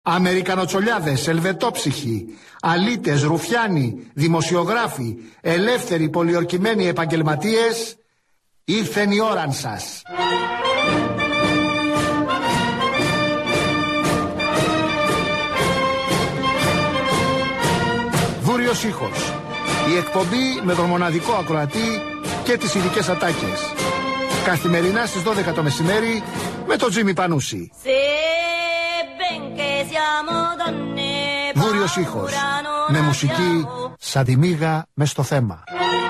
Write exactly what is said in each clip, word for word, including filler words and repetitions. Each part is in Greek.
Αμερικανοτσολιάδες, ελβετόψυχοι, αλήτες, ρουφιάνοι, δημοσιογράφοι, ελεύθεροι πολιορκημένοι επαγγελματίες, ήρθεν η ώραν σας. Βούριος ήχος. Η εκπομπή με τον μοναδικό ακροατή και τις ειδικές ατάκες. Καθημερινά στις δώδεκα το μεσημέρι με τον Τζίμι Πανούση. Βούριος ήχος. Με μουσική σαν τη μύγα μες στο θέμα.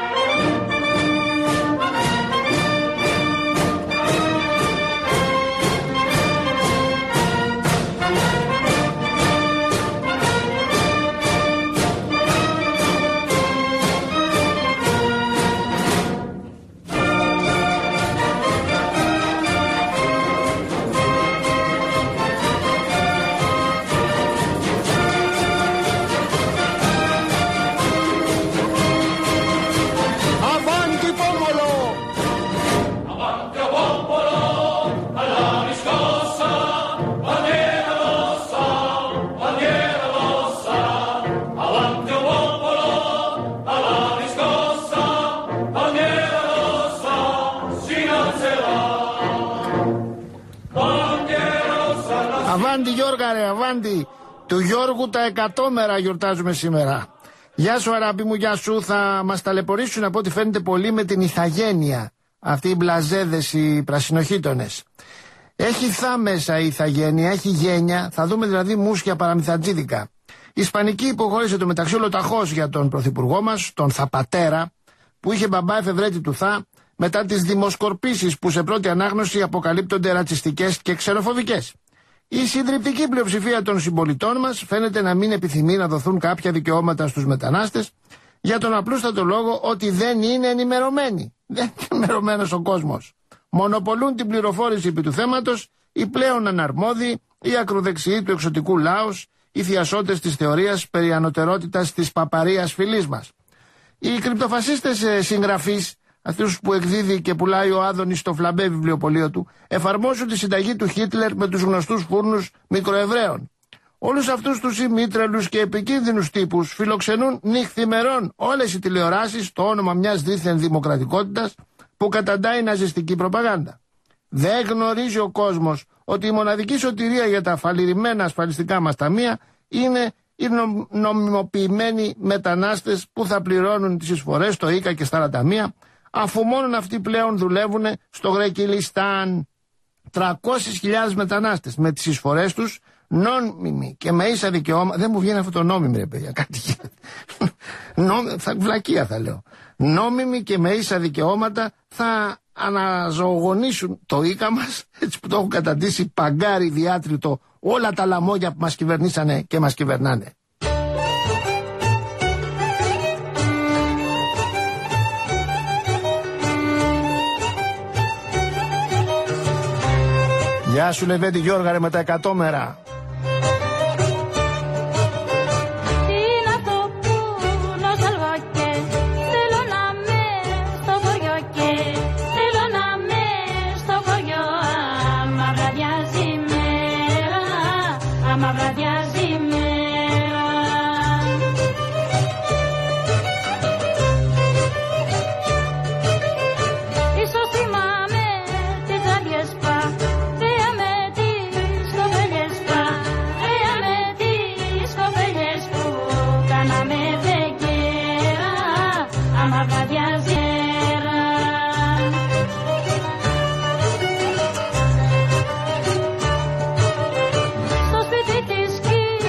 Αβάντι Γιώργα ρε, αβάντι. Του Γιώργου τα εκατόμερα γιορτάζουμε σήμερα. Γεια σου αράπη μου, γεια σου. Θα μας ταλαιπωρήσουν από ό,τι φαίνεται πολύ με την ηθαγένεια. Αυτοί οι μπλαζέδες, οι πρασινοχύτωνες. Έχει θά μέσα η ηθαγένεια, έχει γένια. Θα δούμε δηλαδή μουσια παραμυθατζίδικα. Η Ισπανική υποχώρησε το μεταξύ ολοταχώς για τον πρωθυπουργό μας, τον Θαπατέρα, που είχε μπαμπά εφευρέτη του θά, μετά τις δημοσκορπίσεις που σε πρώτη ανάγνωση αποκαλύπτονται ρατσιστικές και ξενοφοβικές. Η συντριπτική πλειοψηφία των συμπολιτών μας φαίνεται να μην επιθυμεί να δοθούν κάποια δικαιώματα στους μετανάστες, για τον απλούστατο λόγο ότι δεν είναι ενημερωμένοι. Δεν είναι ενημερωμένος ο κόσμος. Μονοπολούν την πληροφόρηση επί του θέματος οι πλέον αναρμόδιοι, οι ακροδεξιοί του εξωτικού λαός, οι θειασότες της θεωρίας περί ανωτερότητας της παπαρίας φυλής μας. Οι κρυπτοφασίστες συγγραφείς, αυτούς που εκδίδει και πουλάει ο Άδωνης στο φλαμπέ βιβλιοπωλείο του, εφαρμόζουν τη συνταγή του Χίτλερ με τους γνωστούς φούρνους μικροεβραίων. Όλους αυτούς τους ημίτρελους και επικίνδυνους τύπους φιλοξενούν νυχθημερών όλες οι τηλεοράσεις στο όνομα μιας δίθεν δημοκρατικότητας που καταντάει ναζιστική προπαγάνδα. Δεν γνωρίζει ο κόσμος ότι η μοναδική σωτηρία για τα φαλιρημένα ασφαλιστικά μας ταμεία είναι οι νομιμοποιημένοι μετανάστες που θα πληρώνουν τις εισφορές στο ΙΚΑ και στα άλλα ταμεία, αφού μόνον αυτοί πλέον δουλεύουν στο Γρεκυλιστάν. τριακόσιες χιλιάδες μετανάστες με τις εισφορές τους, νόμιμοι και με ίσα δικαιώματα. Δεν μου βγαίνει αυτό το νόμιμοι ρε παιδιά, κάτι γίνεται. θα, βλακεία θα λέω. Νόμιμοι και με ίσα δικαιώματα θα αναζωογονήσουν το ΙΚΑ μας, έτσι που το έχουν καταντήσει παγκάρι διάτριτο όλα τα λαμόγια που μας κυβερνήσανε και μας κυβερνάνε. Γεια σου Λεβέντη Γιώργα ρε με τα εκατόμερα. Στο σπίτι της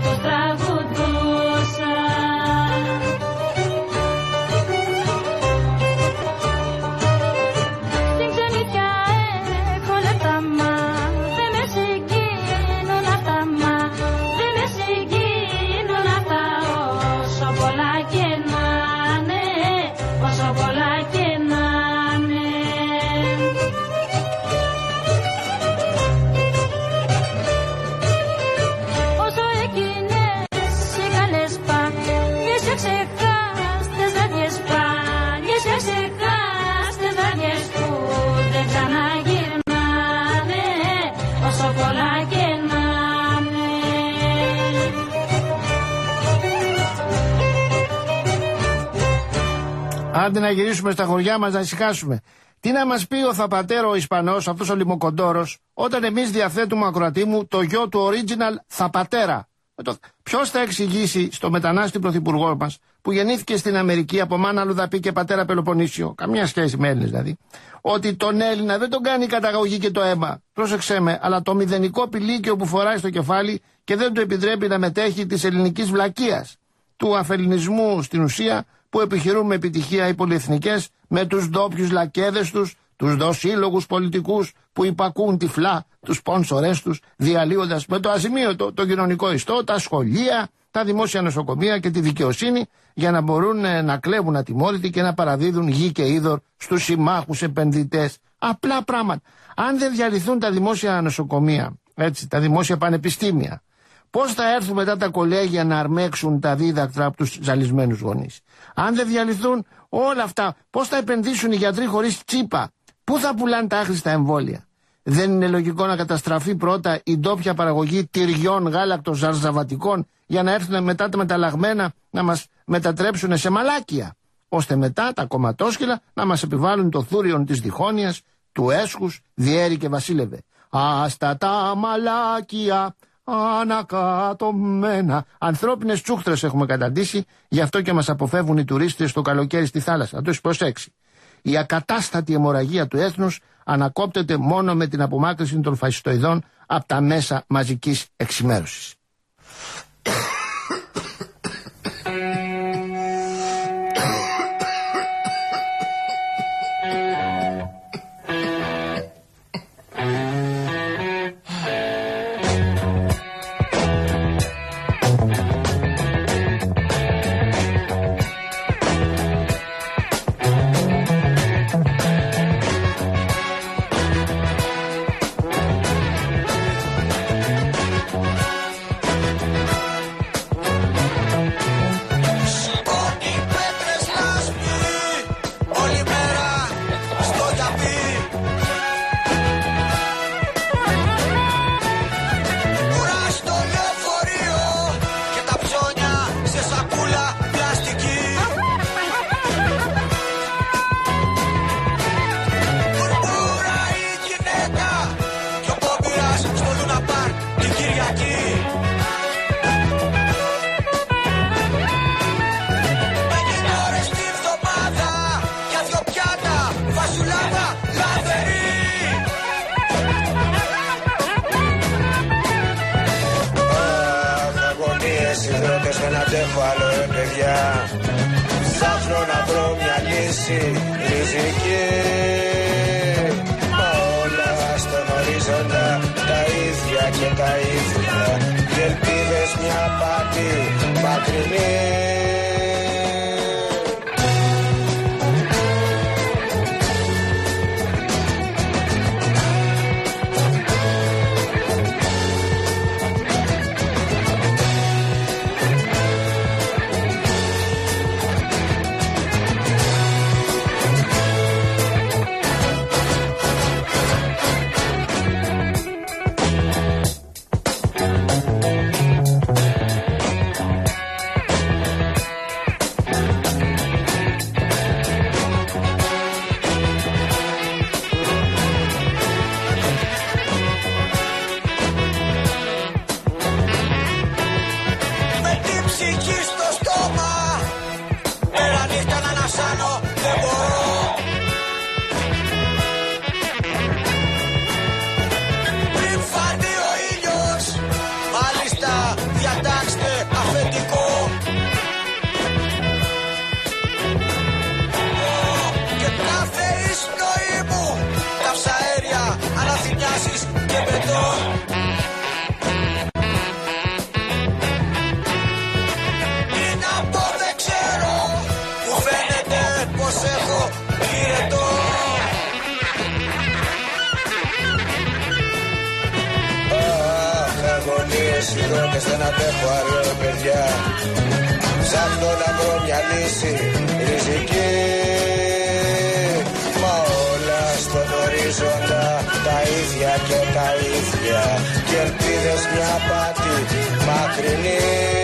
πως τραγουδούσα. Στην ξενιτιά έχω λεπτά μα δεν με συγκίνουν αυτά μα δεν με συγκίνουν αυτά όσο πολλά και να είναι, όσο πολλά και να είναι. Όσο εκείνες οι καλές παλιές και ξεχάστες βραδιές παλιές και ξεχάστες βραδιές που δεν ξαναγυρνάνε όσο πολλά και να είναι. Άντε να γυρίσουμε στα χωριά μας να ησυχάσουμε. Τι να μας πει ο Θαπατέρο ο Ισπανός, αυτός ο λιμοκοντόρος, όταν εμείς διαθέτουμε, ακροατή μου, το γιο του original Θαπατέρα. Ποιος θα εξηγήσει στο μετανάστη πρωθυπουργό μας, που γεννήθηκε στην Αμερική από μάνα Λουδαπή και πατέρα Πελοποννήσιο, καμιά σχέση με Έλληνες δηλαδή, ότι τον Έλληνα δεν τον κάνει η καταγωγή και το αίμα, πρόσεξέ με, αλλά το μηδενικό πηλίκιο που φοράει στο κεφάλι και δεν του επιτρέπει να μετέχει της ελληνικής βλακείας, του αφελληνισμού στην ουσία, που επιχειρούν με επιτυχία οι πολυεθνικές με τους ντόπιους λακέδες τους, τους δοσύλλογους πολιτικούς που υπακούν τυφλά τους σπόνσορες τους, διαλύοντας με το αζημίωτο το κοινωνικό ιστό, τα σχολεία, τα δημόσια νοσοκομεία και τη δικαιοσύνη, για να μπορούν να κλέβουν ατιμόρυτοι και να παραδίδουν γη και είδωρ στους συμμάχους επενδυτές. Απλά πράγματα. Αν δεν διαλυθούν τα δημόσια νοσοκομεία, έτσι, τα δημόσια πανεπιστήμια, πώς θα έρθουν μετά τα κολέγια να αρμέξουν τα δίδακτρα από τους ζαλισμένους γονείς? Αν δεν διαλυθούν όλα αυτά, πώς θα επενδύσουν οι γιατροί χωρίς τσίπα? Πού θα πουλάνε τα άχρηστα εμβόλια? Δεν είναι λογικό να καταστραφεί πρώτα η ντόπια παραγωγή τυριών, γάλακτος, ζαρζαβατικών, για να έρθουν μετά τα μεταλλαγμένα να μας μετατρέψουν σε μαλάκια, ώστε μετά τα κομματόσκυλα να μας επιβάλλουν το θούριον της διχόνοιας, του έσχους, διέρη και βασίλευε. Άστα τα μαλάκια ανακατωμένα. Ανθρώπινες τσούχτρες έχουμε καταντήσει, γι' αυτό και μας αποφεύγουν οι τουρίστες το καλοκαίρι στη θάλασσα. Να το έχεις προσέξει. Η ακατάστατη αιμορραγία του έθνους ανακόπτεται μόνο με την απομάκρυνση των φασιστοειδών από τα μέσα μαζικής εξημέρωσης. Ψάχνω να βρω μια λύση ριζική, μα όλα στον ορίζοντα τα ίδια και τα ίδια, και ελπίδες μια πάτη μακρινή. αγρότες δεν αντέχω άλλο παιδιά. Ψάχνω να βρω μια λύση ριζική, μα όλα στον ορίζοντα τα ίδια και τα ίδια, και ελπίδες μια πάτη μακρινή.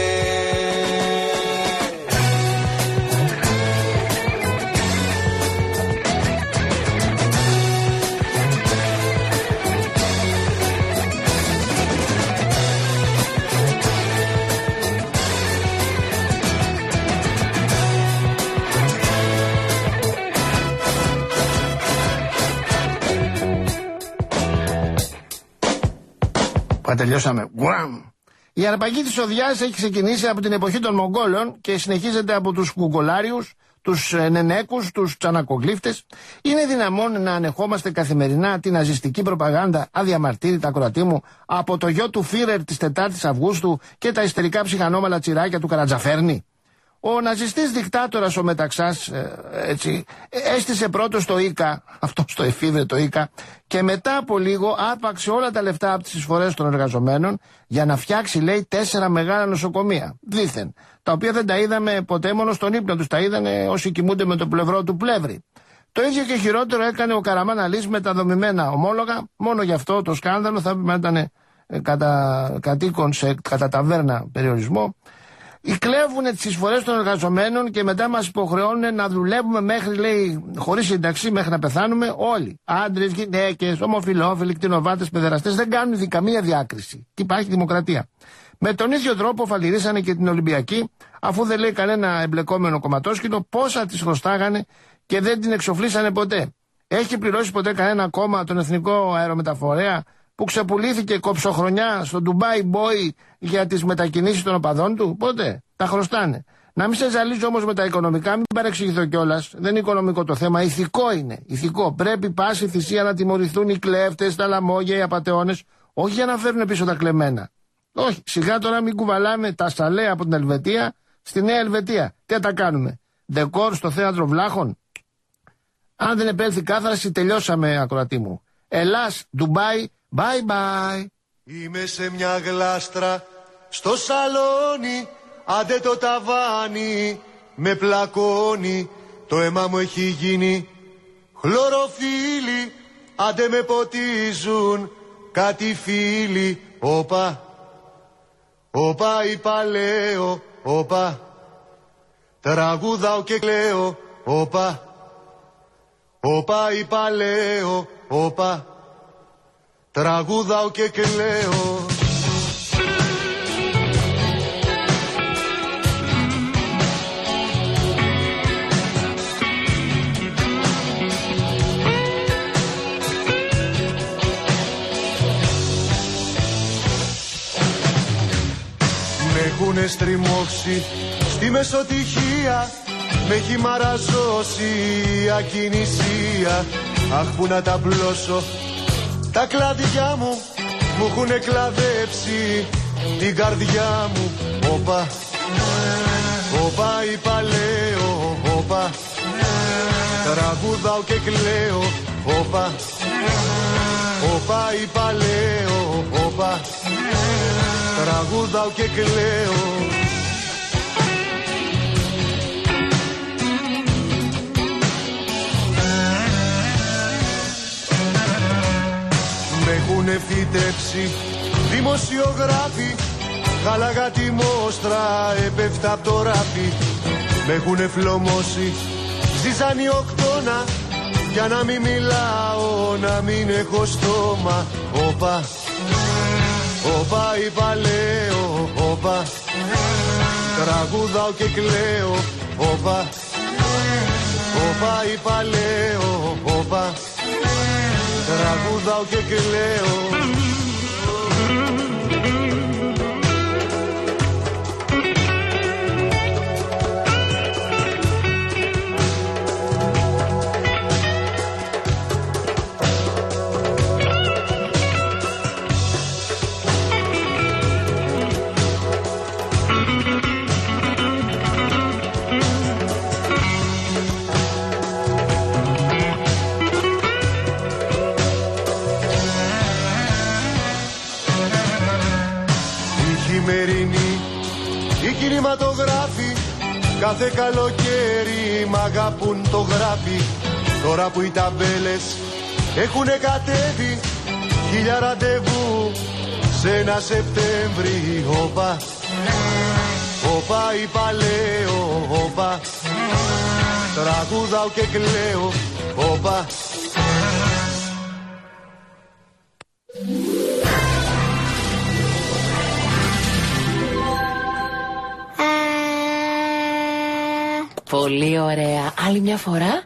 Τελειώσαμε. Γουάμ. Η αρπαγή της οδιάς έχει ξεκινήσει από την εποχή των Μογγόλων και συνεχίζεται από τους Κουγκολάριους, τους Νενέκους, τους Τσανακογλύφτες. Είναι δυναμόν να ανεχόμαστε καθημερινά την ναζιστική προπαγάνδα αδιαμαρτύρητα, ακροατή μου, από το γιο του Φίρερ της τετάρτης Αυγούστου και τα ιστερικά ψυχανόμαλα τσιράκια του Καρατζαφέρνη? Ο ναζιστής δικτάτορας ο Μεταξάς, ε, έτσι, έστησε πρώτος το ΙΚΑ, αυτό στο εφήβρε το ΙΚΑ, και μετά από λίγο άρπαξε όλα τα λεφτά από τις εισφορές των εργαζομένων για να φτιάξει, λέει, τέσσερα μεγάλα νοσοκομεία, δήθεν, τα οποία δεν τα είδαμε ποτέ, μόνο στον ύπνο τους τα είδανε όσοι κοιμούνται με το πλευρό του πλεύρη. Το ίδιο και χειρότερο έκανε ο Καραμάν Αλής με τα δομημένα ομόλογα, μόνο γι' αυτό το σκάνδαλο θα πρέπει να ήταν ε, κατά κατοίκον σε κατά ταβέρνα περιορισμό. Κλέβουνε τις εισφορές των εργαζομένων και μετά μας υποχρεώνουν να δουλεύουμε μέχρι, λέει, χωρίς σύνταξη, μέχρι να πεθάνουμε όλοι. Άντρες, γυναίκες, ομοφυλόφιλοι, κτηνοβάτες, παιδεραστές, δεν κάνουν καμία διάκριση. Και υπάρχει δημοκρατία. Με τον ίδιο τρόπο φαλιρίσανε και την Ολυμπιακή, αφού δεν λέει κανένα εμπλεκόμενο κομματόσκηνο πόσα τις χρωστάγανε και δεν την εξοφλήσανε ποτέ. Έχει πληρώσει ποτέ κανένα κόμμα τον εθνικό αερομεταφορέα που ξεπουλήθηκε κοψοχρονιά στο Dubai Boy για τις μετακινήσεις των οπαδών του? Ποτέ. Τα χρωστάνε. Να μην σε ζαλίζω όμως με τα οικονομικά, μην παρεξηγηθώ κιόλας. Δεν είναι οικονομικό το θέμα, ηθικό είναι. Ηθικό. Πρέπει πάση θυσία να τιμωρηθούν οι κλέφτες, τα λαμόγια, οι απατεώνες, όχι για να φέρουν πίσω τα κλεμμένα. Όχι, σιγά τώρα μην κουβαλάμε τα σαλέ από την Ελβετία στη Νέα Ελβετία. Τι τα κάνουμε? Δεκόρ στο θέατρο Βλάχων? Αν δεν επέλθει κάθαρση, τελειώσαμε, ακροατή μου. Ελλάς, Ντουμπάι, bye bye. Είμαι σε μια γλάστρα στο σαλόνι, άντε το ταβάνι με πλακώνει, το αίμα μου έχει γίνει χλωροφύλλι, άντε με ποτίζουν κάτι φίλοι. Όπα, όπα είπα λέω, όπα, τραγουδάω και κλαίω, όπα, όπα είπα λέω, όπα, τραγουδάω και κλαίω. Μ' έχουνε στριμώξει στη μεσοτυχία, μ' έχει μαραζώσει η ακινησία. Αχ, που να τα πλώσω τα κλαδιά μου, μου έχουνε κλαδέψει την καρδιά μου. Όπα, όπα είπα λέω, όπα, τραγουδάω και κλαίω. Όπα, όπα είπα λέω, όπα, τραγουδάω και κλαίω. Μ' έχουνε φυτέψει δημοσιογράφοι, χάλαγα τη μόστρα, έπεφτα απ' το ράφι. Μ' έχουνε φλωμώσει, ζήσαν οκτώνα, για να μην μιλάω, να μην έχω στόμα. Όπα, όπα είπα λέω, όπα, τραγουδάω και κλαίω. Όπα, όπα είπα λέω, όπα, τραγουδάω και κλαίω. κινηματογράφοι κάθε καλοκαίρι μ' αγαπούν το γράφει. Τώρα που οι ταμπέλες έχουνε κατέβει, χίλια ραντεβού σε ένα Σεπτέμβρη. Όπα, όπα είπα λέω, όπα, τραγουδάω και κλαίω, όπα. Πολύ ωραία. Άλλη μια φορά.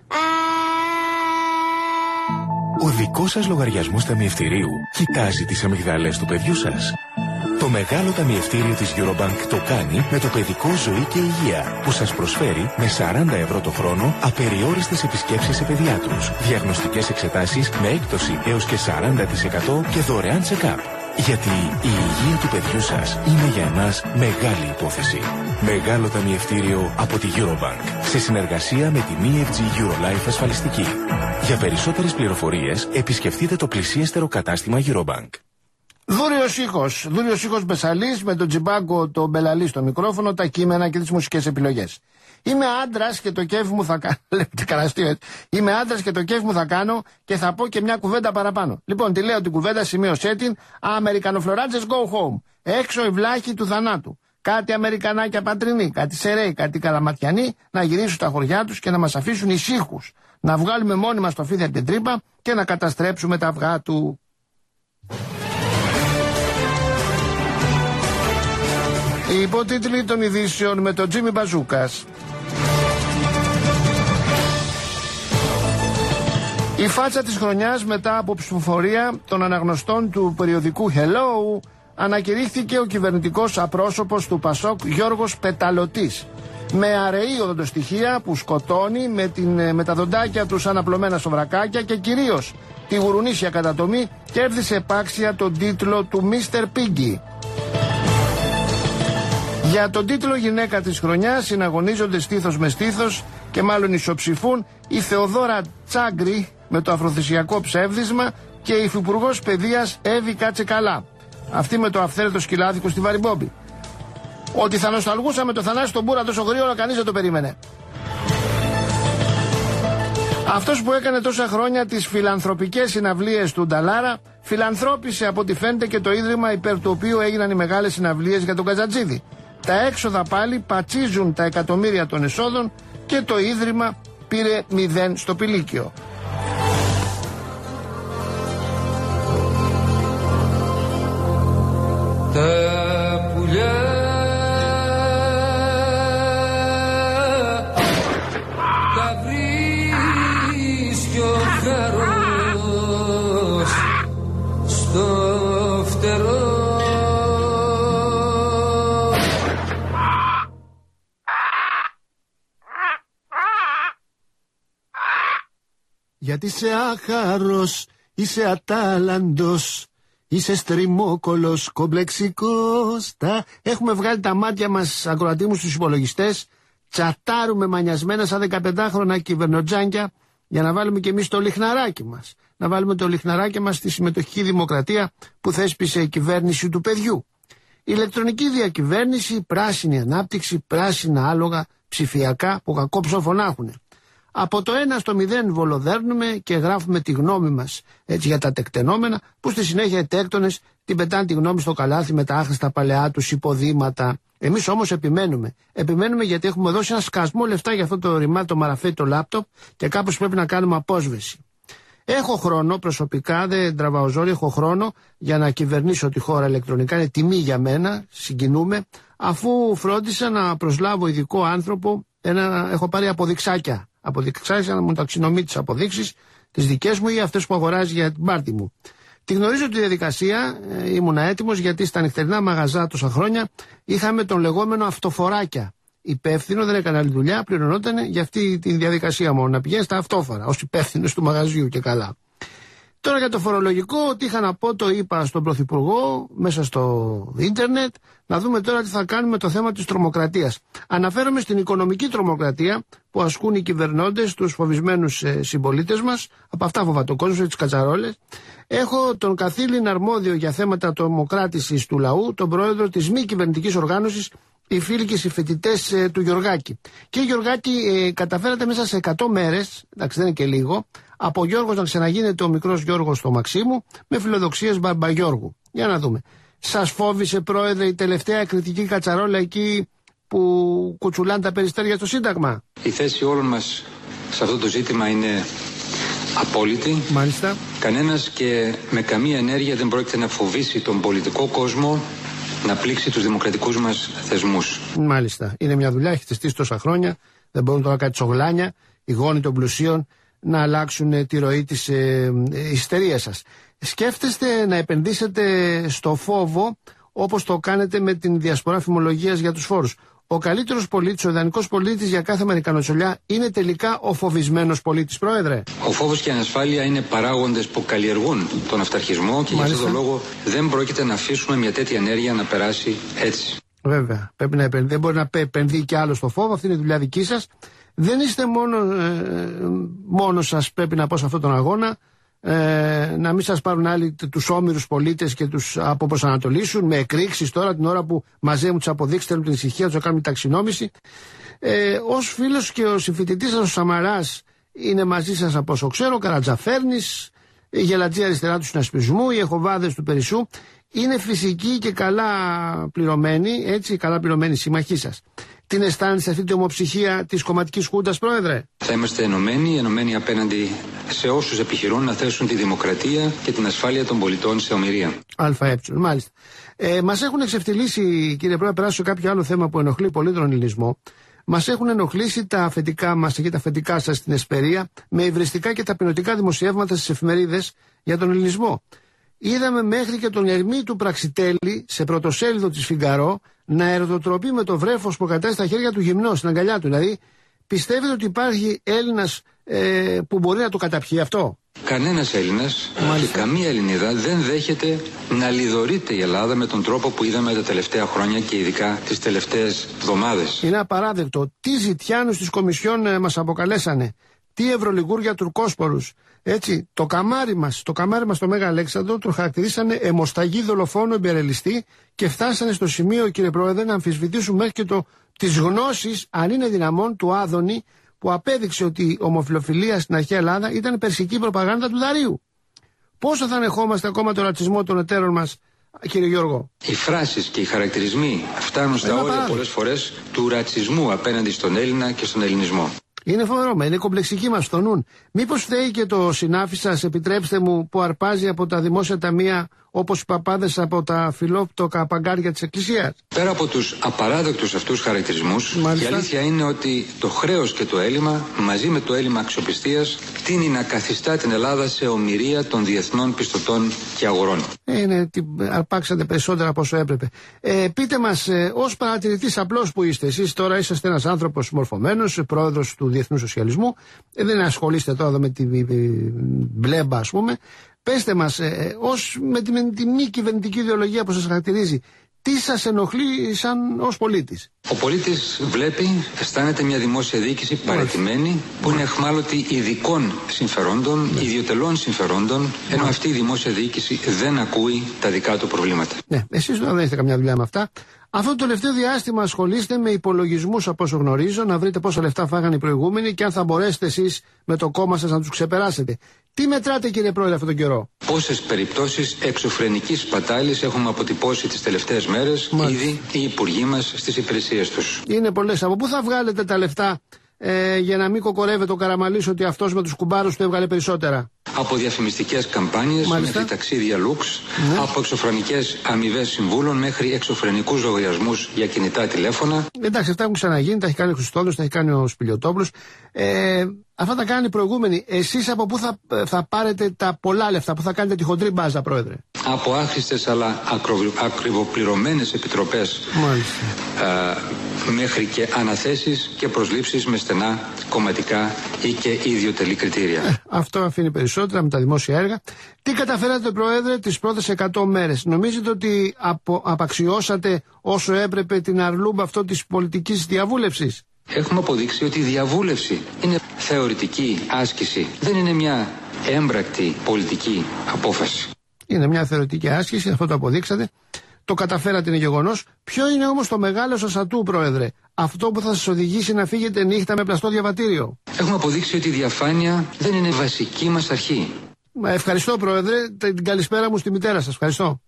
Ο δικός σας λογαριασμός ταμιευτηρίου κοιτάζει τις αμυγδαλές του παιδιού σας. Το μεγάλο ταμιευτήριο της Eurobank το κάνει με το παιδικό ζωή και υγεία, που σας προσφέρει με σαράντα ευρώ το χρόνο απεριόριστες επισκέψεις σε παιδιά τους, διαγνωστικές εξετάσεις με έκπτωση έως και σαράντα τοις εκατό και δωρεάν check-up. Γιατί η υγεία του παιδιού σας είναι για εμάς μεγάλη υπόθεση. Μεγάλο ταμιευτήριο από τη Eurobank, σε συνεργασία με την ι εφ τζι Eurolife ασφαλιστική. Για περισσότερες πληροφορίες επισκεφτείτε το πλησιέστερο κατάστημα Eurobank. Δούριος ήχος, Δούριος ήχος Μπεσαλής, με τον Τζιμπάγκο τον Μπελαλή στο μικρόφωνο, τα κείμενα και τις μουσικές επιλογές. Είμαι άντρας και το κέφι μου θα κάνω. Λέτε καραστείο. Είμαι άντρας και το κέφι μου θα κάνω και θα πω και μια κουβέντα παραπάνω. Λοιπόν, τη λέω την κουβέντα, σημείωσέ την. Αμερικανοφλωράτζες go home. Έξω η βλάχη του θανάτου. Κάτι Αμερικανάκια πατρινοί, κάτι Σεραίοι, κάτι Καλαματιανοί να γυρίσουν στα χωριά τους και να μας αφήσουν ησύχους. Να βγάλουμε μόνοι μας το φίδι από την τρύπα και να καταστρέψουμε τα αυγά του. Οι υπότιτλοι των ειδήσεων με τον Τζίμι Μπαζούκας. Η φάτσα της χρονιάς μετά από ψηφοφορία των αναγνωστών του περιοδικού Hello ανακηρύχθηκε ο κυβερνητικός απρόσωπος του Πασόκ Γιώργος Πεταλωτής. Με αραιή οδοντοστοιχεία που σκοτώνει, με, την, με τα δοντάκια του σαν απλωμένα σοβρακάκια και κυρίως τη γουρουνίσια κατατομή, κέρδισε επάξια τον τίτλο του μίστερ Piggy. Για τον τίτλο γυναίκα της χρονιάς συναγωνίζονται στήθος με στήθος και μάλλον ισοψηφούν η Θεοδόρα Τσάγκρη με το αφροθυσιακό ψεύδισμα και η Υφυπουργός Παιδείας Εύη Κάτσεκαλά, αυτή με το αυθαίρετο σκυλάδικο στη Βαριμπόμπη. Ότι θα νοσταλγούσαμε το Θανάση τον Μπούρα τόσο γρήγορα κανείς δεν το περίμενε. Αυτός που έκανε τόσα χρόνια τις φιλανθρωπικές συναυλίες του Νταλάρα φιλανθρώπησε από ό,τι φαίνεται και το ίδρυμα υπέρ του οποίου έγιναν οι μεγάλες συναυλίες για τον Κατζατζίδη. Τα έξοδα πάλι πατσίζουν τα εκατομμύρια των εσόδων και το ίδρυμα πήρε μηδέν στο πηλίκιο. Τα πουλιά τα βρίσκει ο φέρος στο φτερό. Γιατί είσαι άχαρος, είσαι ατάλαντος, είσαι στριμόκολος, κομπλεξικός. Τα έχουμε βγάλει τα μάτια μας, ακροατοί μου, στους υπολογιστές. Τσατάρουμε μανιασμένα σαν δεκαπεντάχρονα κυβερνοτζάνκια για να βάλουμε και εμείς το λιχναράκι μας. Να βάλουμε το λιχναράκι μας στη συμμετοχική δημοκρατία που θέσπισε η κυβέρνηση του παιδιού. Η ηλεκτρονική διακυβέρνηση, πράσινη ανάπτυξη, πράσινα άλογα, ψηφιακά που κακό ψόφων έχουνε. Από το ένα στο μηδέν βολοδέρνουμε και γράφουμε τη γνώμη μας έτσι για τα τεκτενόμενα, που στη συνέχεια οι τέκτονες την πετάνε τη γνώμη στο καλάθι με τα άχρηστα παλαιά τους υποδήματα. Εμείς όμως επιμένουμε. Επιμένουμε γιατί έχουμε δώσει ένα σκασμό λεφτά για αυτό το ρημάδι, το μαραφέ, το λάπτοπ και κάπως πρέπει να κάνουμε απόσβεση. Έχω χρόνο προσωπικά, δεν τραβάω ζόρι, έχω χρόνο για να κυβερνήσω τη χώρα ηλεκτρονικά. Είναι τιμή για μένα, συγκινούμε, αφού φρόντισα να προσλάβω ειδικό άνθρωπο. Ένα, έχω πάρει αποδειξάκια. Αποδειξάκια να μου ταξινομεί τις αποδείξεις, τις δικές μου ή αυτές που αγοράζει για την πάρτι μου. Τη γνωρίζω τη διαδικασία, ε, ήμουνα έτοιμος γιατί στα νυχτερινά μαγαζά τόσα χρόνια είχαμε τον λεγόμενο αυτοφοράκια. Υπεύθυνο, δεν έκανε άλλη δουλειά, πληρωνόταν για αυτή τη διαδικασία μόνο. Να πηγαίνει στα αυτόφορα, ως υπεύθυνος του μαγαζιού και καλά. Τώρα για το φορολογικό, τι είχα να πω, το είπα στον Πρωθυπουργό μέσα στο ίντερνετ. Να δούμε τώρα τι θα κάνουμε με το θέμα της τρομοκρατίας. Αναφέρομαι στην οικονομική τρομοκρατία που ασκούν οι κυβερνώντες τους φοβισμένους ε, συμπολίτες μας. Από αυτά φοβάται ο κόσμος, τις κατσαρόλες. Έχω τον καθήλυν αρμόδιο για θέματα τρομοκράτησης του λαού, τον πρόεδρο της μη κυβερνητικής οργάνωσης οι φίλοι και οι φοιτητές ε, του Γιωργάκη. Και Γιωργάκη, ε, καταφέρατε μέσα σε εκατό μέρες, εντάξει δεν είναι και λίγο, από Γιώργος να ξαναγίνεται ο μικρός Γιώργος στο Μαξίμου, με φιλοδοξίες Μπαρμπαγιώργου. Για να δούμε. Σας φόβησε, πρόεδρε, η τελευταία κριτική κατσαρόλα εκεί που κουτσουλάνε τα περιστέρια στο Σύνταγμα? Η θέση όλων μας σε αυτό το ζήτημα είναι απόλυτη. Μάλιστα. Κανένας και με καμία ενέργεια δεν πρόκειται να φοβήσει τον πολιτικό κόσμο να πλήξει τους δημοκρατικούς μας θεσμούς. Μάλιστα. Είναι μια δουλειά, έχετε στήσει τόσα χρόνια. Δεν μπορούν τώρα κάτι τσογλάνια, οι γόνοι των πλουσίων, να αλλάξουν τη ροή της ε, ε, ιστερίας σας. Σκέφτεστε να επενδύσετε στο φόβο, όπως το κάνετε με την διασπορά φημολογίας για τους φόρους. Ο καλύτερος πολίτης, ο ιδανικός πολίτης για κάθε Αμερικανοτσολιά είναι τελικά ο φοβισμένος πολίτης, πρόεδρε. Ο φόβος και η ανασφάλεια είναι παράγοντες που καλλιεργούν τον αυταρχισμό και για αυτόν τον λόγο δεν πρόκειται να αφήσουμε μια τέτοια ενέργεια να περάσει έτσι. Βέβαια, πρέπει να επενδύει. Δεν μπορεί να επενδύει κι άλλο στο φόβο, αυτή είναι η δουλειά δική σας. Δεν είστε μόνο, ε, μόνο σας, πρέπει να πω, σε αυτόν τον αγώνα. Ε, να μην σας πάρουν άλλοι τους όμηρους πολίτες και τους αποπροσανατολίσουν με εκρήξεις τώρα την ώρα που μαζεύουν τους αποδείξεις, θέλουν την ησυχία τους, να κάνουν ταξινόμηση. Ε, ως φίλος και ο συμφοιτητής σας ο Σαμαράς είναι μαζί σας από όσο ξέρω, ο Καρατζαφέρνης, η γελατζή αριστερά του συνασπισμού, οι εχοβάδες του Περισσού. Είναι φυσικοί και καλά πληρωμένοι, έτσι, καλά πληρωμένοι σύμμαχοί σας. Την αισθάνεσαι αυτή την ομοψυχία της κομματικής χούντας, πρόεδρε? Θα είμαστε ενωμένοι, ενωμένοι απέναντι σε όσους επιχειρούν να θέσουν τη δημοκρατία και την ασφάλεια των πολιτών σε ομηρία. ΑΕ, μάλιστα. Ε, μας έχουν εξευτελίσει, κύριε Πρόεδρε, περάσω σε κάποιο άλλο θέμα που ενοχλεί πολύ τον ελληνισμό. Μας έχουν ενοχλήσει τα αφεντικά μας και τα αφεντικά σας στην Εσπερία με υβριστικά και ταπεινωτικά δημοσιεύματα στις εφημερίδες για τον ελληνισμό. Είδαμε μέχρι και τον Ερμή του Πραξιτέλη σε πρωτοσέλιδο της Φιγκαρό να ερωτοτροπεί με το βρέφος που κρατάει στα χέρια του γυμνό, στην αγκαλιά του. Δηλαδή, πιστεύετε ότι υπάρχει Έλληνας ε, που μπορεί να το καταπιεί αυτό? Κανένας Έλληνας και καμία Ελληνίδα δεν δέχεται να λιδωρείται η Ελλάδα με τον τρόπο που είδαμε τα τελευταία χρόνια και ειδικά τις τελευταίες εβδομάδες. Είναι απαράδεκτο. Τι ζητιάνους της Κομισιόν ε, μας αποκαλέσανε. Τι ευρωλιγούρια τουρκόσπορους. Έτσι, το καμάρι μας, το καμάρι μας το Μέγα Αλέξανδρο το χαρακτηρίσανε αιμοσταγή δολοφόνο εμπερελιστή και φτάσανε στο σημείο, κύριε Πρόεδρε, να αμφισβητήσουν μέχρι και το, τις γνώσεις, αν είναι δυναμόν, του Άδωνη, που απέδειξε ότι η ομοφιλοφιλία στην αρχαία Ελλάδα ήταν περσική προπαγάνδα του Δαρίου. Πόσο θα ανεχόμαστε ακόμα τον ρατσισμό των εταίρων μας, κύριε Γιώργο? Οι φράσεις και οι χαρακτηρισμοί φτάνουν στα όρια πολλές φορές του ρατσισμού απέναντι στον Έλληνα και στον ελληνισμό. Είναι φοβερό, είναι κομπλεξική μας στο νουν. Μήπως φταίει και το συνάφι σας, επιτρέψτε μου, που αρπάζει από τα δημόσια ταμεία όπως οι παπάδες από τα φιλόπτωκα παγκάρια της Εκκλησίας? Πέρα από τους απαράδεκτους αυτούς χαρακτηρισμούς, Μάλιστα. η αλήθεια είναι ότι το χρέος και το έλλειμμα, μαζί με το έλλειμμα αξιοπιστίας, τείνει να καθιστά την Ελλάδα σε ομηρία των διεθνών πιστωτών και αγορών. Είναι, αρπάξατε περισσότερα από όσο έπρεπε. Ε, πείτε μας, ε, ως παρατηρητής απλός που είστε, εσείς τώρα είσαστε ένας άνθρωπος μορφωμένος, πρόεδρος του Διεθνού Σοσιαλισμού, ε, δεν ασχολείστε τώρα με τη μπλέμπα, ας πούμε. Πέστε μας, ε, ως, με τη, με τη μη κυβερνητική ιδεολογία που σας χαρακτηρίζει, τι σας ενοχλεί σαν ως πολίτης? Ο πολίτης βλέπει, αισθάνεται μια δημόσια διοίκηση παραιτημένη, που είναι αιχμάλωτη ειδικών συμφερόντων, ναι. ιδιωτελών συμφερόντων, ενώ αυτή η δημόσια διοίκηση δεν ακούει τα δικά του προβλήματα. Ναι, εσείς δεν έχετε καμιά δουλειά με αυτά. Αυτό το τελευταίο διάστημα ασχολείστε με υπολογισμούς, από όσο γνωρίζω, να βρείτε πόσα λεφτά φάγανε οι προηγούμενοι και αν θα μπορέσετε εσείς με το κόμμα σας να τους ξεπεράσετε. Τι μετράτε, κύριε Πρόεδρε, αυτόν τον καιρό? Πόσες περιπτώσεις εξωφρενικής σπατάλης έχουμε αποτυπώσει τις τελευταίες μέρες, Μάλιστα. ήδη οι υπουργοί μας στις υπηρεσίες τους? Είναι πολλές. Από πού θα βγάλετε τα λεφτά ε, για να μην κοκορεύεται ο Καραμανλής ότι αυτός με τους κουμπάρους του έβγαλε περισσότερα? Από διαφημιστικές καμπάνιες μέχρι ταξίδια λουξ, ναι. από εξωφρενικές αμοιβές συμβούλων μέχρι εξωφρενικούς λογαριασμούς για κινητά τηλέφωνα. Εντάξει, αυτά έχουν ξαναγίνει, τα έχει κάνει ο Χριστόδουλος, τα έχει κάνει ο Σπηλιοτόπουλος. Ε, αυτά τα κάνουν οι προηγούμενοι. Εσείς από πού θα, θα πάρετε τα πολλά λεφτά, που θα κάνετε τη χοντρή μπάζα, Πρόεδρε? Από άχρηστες αλλά ακριβοπληρωμένες επιτροπές. Μάλιστα. Ε, μέχρι και αναθέσεις και προσλήψεις με στενά κομματικά ή και ιδιωτελή κριτήρια. Ε, αυτό αφήνει περισσότερα με τα δημόσια έργα. Τι καταφέρατε, Πρόεδρε, τις πρώτες εκατό μέρες? Νομίζετε ότι απο, απαξιώσατε όσο έπρεπε την αρλούμπα αυτό της πολιτικής διαβούλευσης? Έχουμε αποδείξει ότι η διαβούλευση είναι θεωρητική άσκηση, δεν είναι μια έμπρακτη πολιτική απόφαση. Είναι μια θεωρητική άσκηση, αυτό το αποδείξατε. το καταφέρατε είναι γεγονός. Ποιο είναι όμως το μεγάλο σας ατού, Πρόεδρε? Αυτό που θα σας οδηγήσει να φύγετε νύχτα με πλαστό διαβατήριο. Έχουμε αποδείξει ότι η διαφάνεια δεν είναι βασική μας αρχή. Ευχαριστώ, Πρόεδρε. Την καλησπέρα μου στη μητέρα σας. Ευχαριστώ.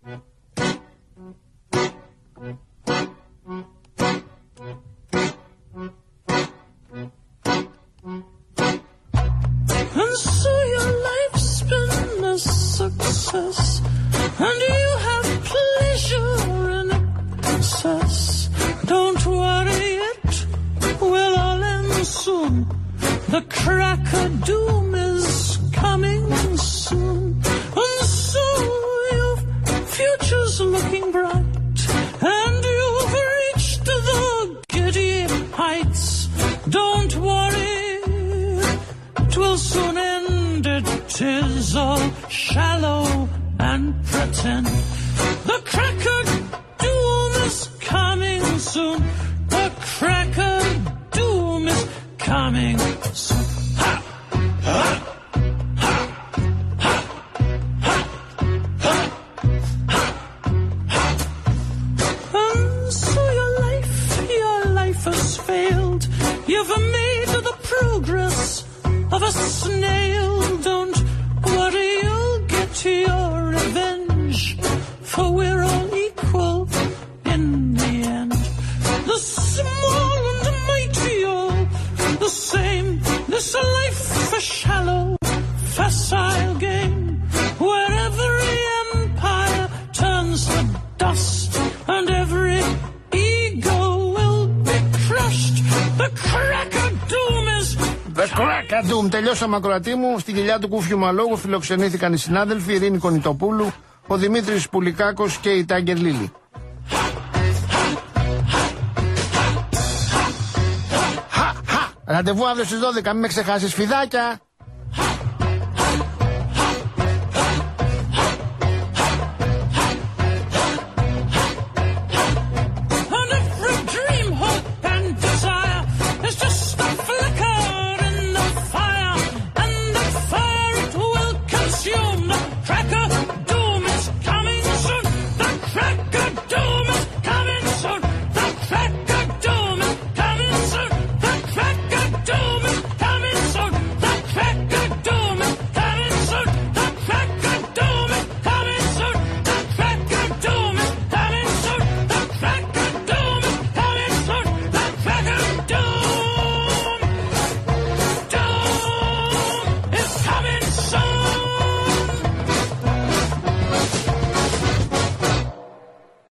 And so your life's been a success, and you have pleasure in excess. Don't worry, it will all end soon. The crack of doom is coming soon, and so your future's looking bright, and you've reached the giddy heights. Don't worry, it will soon end. It is all shallow and pretend. The crack of doom is coming soon. The crack of doom is coming soon. Ha! Ha! Ha! Ha! Ha! Ha! Ha! Ha! And so your life, your life has failed. You've made the progress of a snail. Don't worry, you'll get your revenge, for we're all equal in the end. The small and the mighty all the same. This life a shallow, facile game, where every empire turns to dust, and every ego will be crushed. The crack of doom is The crack of doom. Τελειώσαμε, ακροατή μου. Στην κοιλιά του Κούφιου Μαλόγου φιλοξενήθηκαν οι συνάδελφοι Ειρήνη Κονιτοπούλου, ο Δημήτρης Πουλικάκος και η Τάγκερ Λίλη. Ραντεβού αύριο στις δώδεκα, μην με ξεχάσεις, φιδάκια!